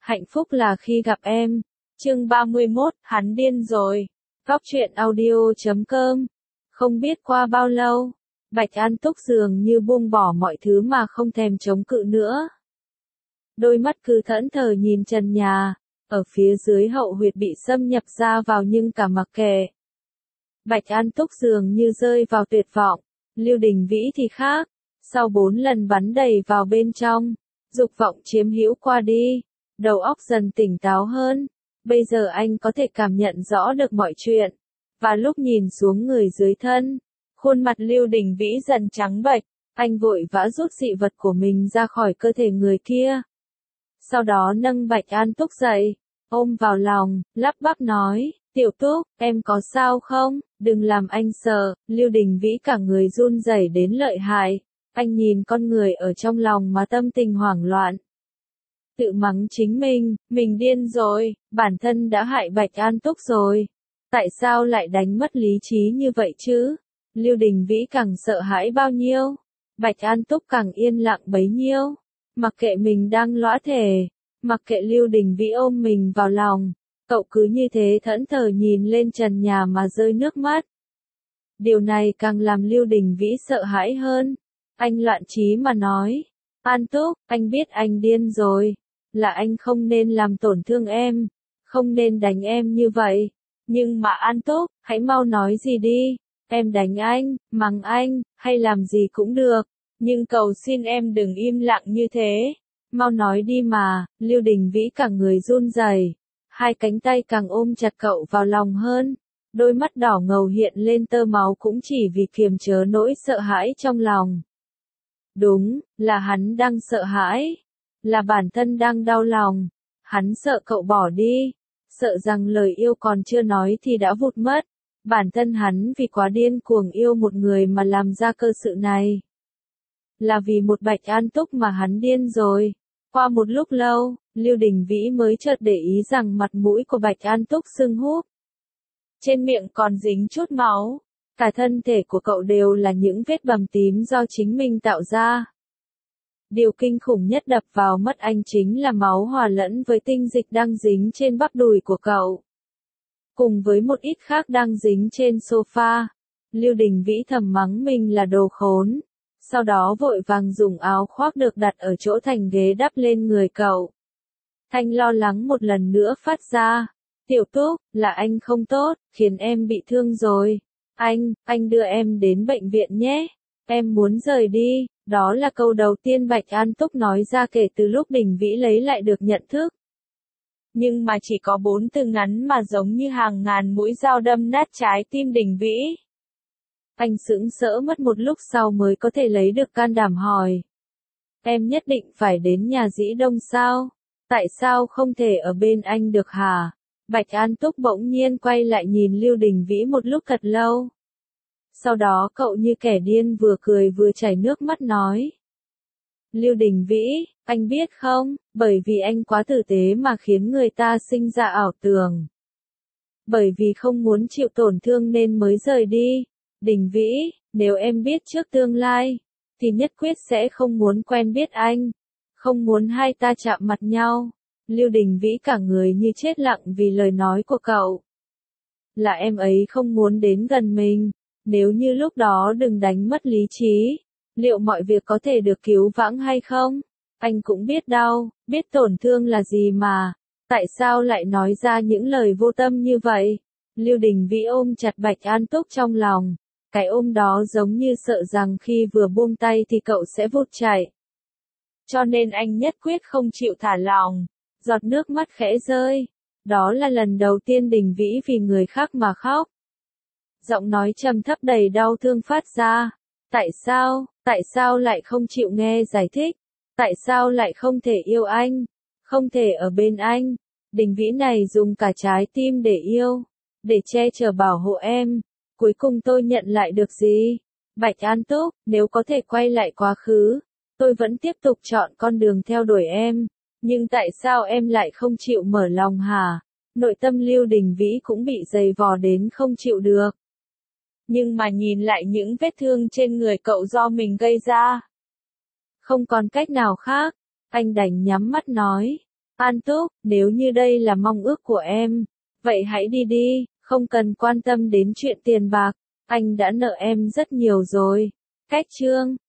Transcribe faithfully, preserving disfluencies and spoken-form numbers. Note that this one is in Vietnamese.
Hạnh phúc là khi gặp em. Chương ba mươi mốt, hắn điên rồi. Góc truyện audio chấm com. Không biết qua bao lâu, Bạch An Túc dường như buông bỏ mọi thứ mà không thèm chống cự nữa. Đôi mắt cứ thẫn thờ nhìn trần nhà, ở phía dưới hậu huyệt bị xâm nhập ra vào nhưng cả mặc kệ. Bạch An Túc dường như rơi vào tuyệt vọng, Lưu Đình Vĩ thì khác, sau bốn lần bắn đầy vào bên trong, dục vọng chiếm hữu qua đi, đầu óc dần tỉnh táo hơn, bây giờ anh có thể cảm nhận rõ được mọi chuyện, và lúc nhìn xuống người dưới thân, khuôn mặt Lưu Đình Vĩ dần trắng bệch, anh vội vã rút dị vật của mình ra khỏi cơ thể người kia. Sau đó nâng Bạch An Túc dậy, ôm vào lòng, lắp bắp nói, Tiểu Túc, em có sao không, đừng làm anh sợ. Lưu Đình Vĩ cả người run rẩy đến lợi hại, anh nhìn con người ở trong lòng mà tâm tình hoảng loạn. Tự mắng chính mình, mình điên rồi, bản thân đã hại Bạch An Túc rồi. Tại sao lại đánh mất lý trí như vậy chứ? Lưu Đình Vĩ càng sợ hãi bao nhiêu, Bạch An Túc càng yên lặng bấy nhiêu. Mặc kệ mình đang lõa thể, mặc kệ Lưu Đình Vĩ ôm mình vào lòng, cậu cứ như thế thẫn thờ nhìn lên trần nhà mà rơi nước mắt. Điều này càng làm Lưu Đình Vĩ sợ hãi hơn. Anh loạn trí mà nói, An Túc, anh biết anh điên rồi, là anh không nên làm tổn thương em, không nên đánh em như vậy. Nhưng mà An Túc, hãy mau nói gì đi, em đánh anh, mắng anh, hay làm gì cũng được, nhưng cầu xin em đừng im lặng như thế. Mau nói đi mà. Lưu Đình Vĩ cả người run rẩy, hai cánh tay càng ôm chặt cậu vào lòng hơn, đôi mắt đỏ ngầu hiện lên tơ máu cũng chỉ vì kiềm chế nỗi sợ hãi trong lòng. Đúng, là hắn đang sợ hãi, là bản thân đang đau lòng, hắn sợ cậu bỏ đi, sợ rằng lời yêu còn chưa nói thì đã vụt mất, bản thân hắn vì quá điên cuồng yêu một người mà làm ra cơ sự này. Là vì một Bạch An Túc mà hắn điên rồi. Qua một lúc lâu, Lưu Đình Vĩ mới chợt để ý rằng mặt mũi của Bạch An Túc sưng húp. Trên miệng còn dính chút máu, cả thân thể của cậu đều là những vết bầm tím do chính mình tạo ra. Điều kinh khủng nhất đập vào mắt anh chính là máu hòa lẫn với tinh dịch đang dính trên bắp đùi của cậu. Cùng với một ít khác đang dính trên sofa, Lưu Đình Vĩ thầm mắng mình là đồ khốn. Sau đó vội vàng dùng áo khoác được đặt ở chỗ thành ghế đắp lên người cậu. Thanh lo lắng một lần nữa phát ra. Tiểu Túc, là anh không tốt, khiến em bị thương rồi. Anh, anh đưa em đến bệnh viện nhé. Em muốn rời đi. Đó là câu đầu tiên Bạch An Túc nói ra kể từ lúc Đình Vĩ lấy lại được nhận thức. Nhưng mà chỉ có bốn từ ngắn mà giống như hàng ngàn mũi dao đâm nát trái tim Đình Vĩ. Anh sững sỡ mất một lúc sau mới có thể lấy được can đảm hỏi. Em nhất định phải đến nhà Dĩ Đông sao? Tại sao không thể ở bên anh được hả? Bạch An Túc bỗng nhiên quay lại nhìn Lưu Đình Vĩ một lúc thật lâu. Sau đó cậu như kẻ điên vừa cười vừa chảy nước mắt nói. Lưu Đình Vĩ, anh biết không, bởi vì anh quá tử tế mà khiến người ta sinh ra ảo tưởng. Bởi vì không muốn chịu tổn thương nên mới rời đi. Đình Vĩ, nếu em biết trước tương lai, thì nhất quyết sẽ không muốn quen biết anh, không muốn hai ta chạm mặt nhau. Lưu Đình Vĩ cả người như chết lặng vì lời nói của cậu. Là em ấy không muốn đến gần mình, nếu như lúc đó đừng đánh mất lý trí, liệu mọi việc có thể được cứu vãng hay không? Anh cũng biết đau, biết tổn thương là gì mà, tại sao lại nói ra những lời vô tâm như vậy? Lưu Đình Vĩ ôm chặt Bạch An Túc trong lòng. Cái ôm đó giống như sợ rằng khi vừa buông tay thì cậu sẽ vụt chạy. Cho nên anh nhất quyết không chịu thả lỏng, giọt nước mắt khẽ rơi. Đó là lần đầu tiên Đình Vĩ vì người khác mà khóc. Giọng nói trầm thấp đầy đau thương phát ra. Tại sao, tại sao lại không chịu nghe giải thích? Tại sao lại không thể yêu anh? Không thể ở bên anh? Đình Vĩ này dùng cả trái tim để yêu, để che chở bảo hộ em. Cuối cùng tôi nhận lại được gì? Bạch An Túc, nếu có thể quay lại quá khứ, tôi vẫn tiếp tục chọn con đường theo đuổi em. Nhưng tại sao em lại không chịu mở lòng hả? Nội tâm Lưu Đình Vĩ cũng bị dày vò đến không chịu được. Nhưng mà nhìn lại những vết thương trên người cậu do mình gây ra. Không còn cách nào khác, anh đành nhắm mắt nói. An Túc, nếu như đây là mong ước của em, vậy hãy đi đi, không cần quan tâm đến chuyện tiền bạc, anh đã nợ em rất nhiều rồi. Cách chương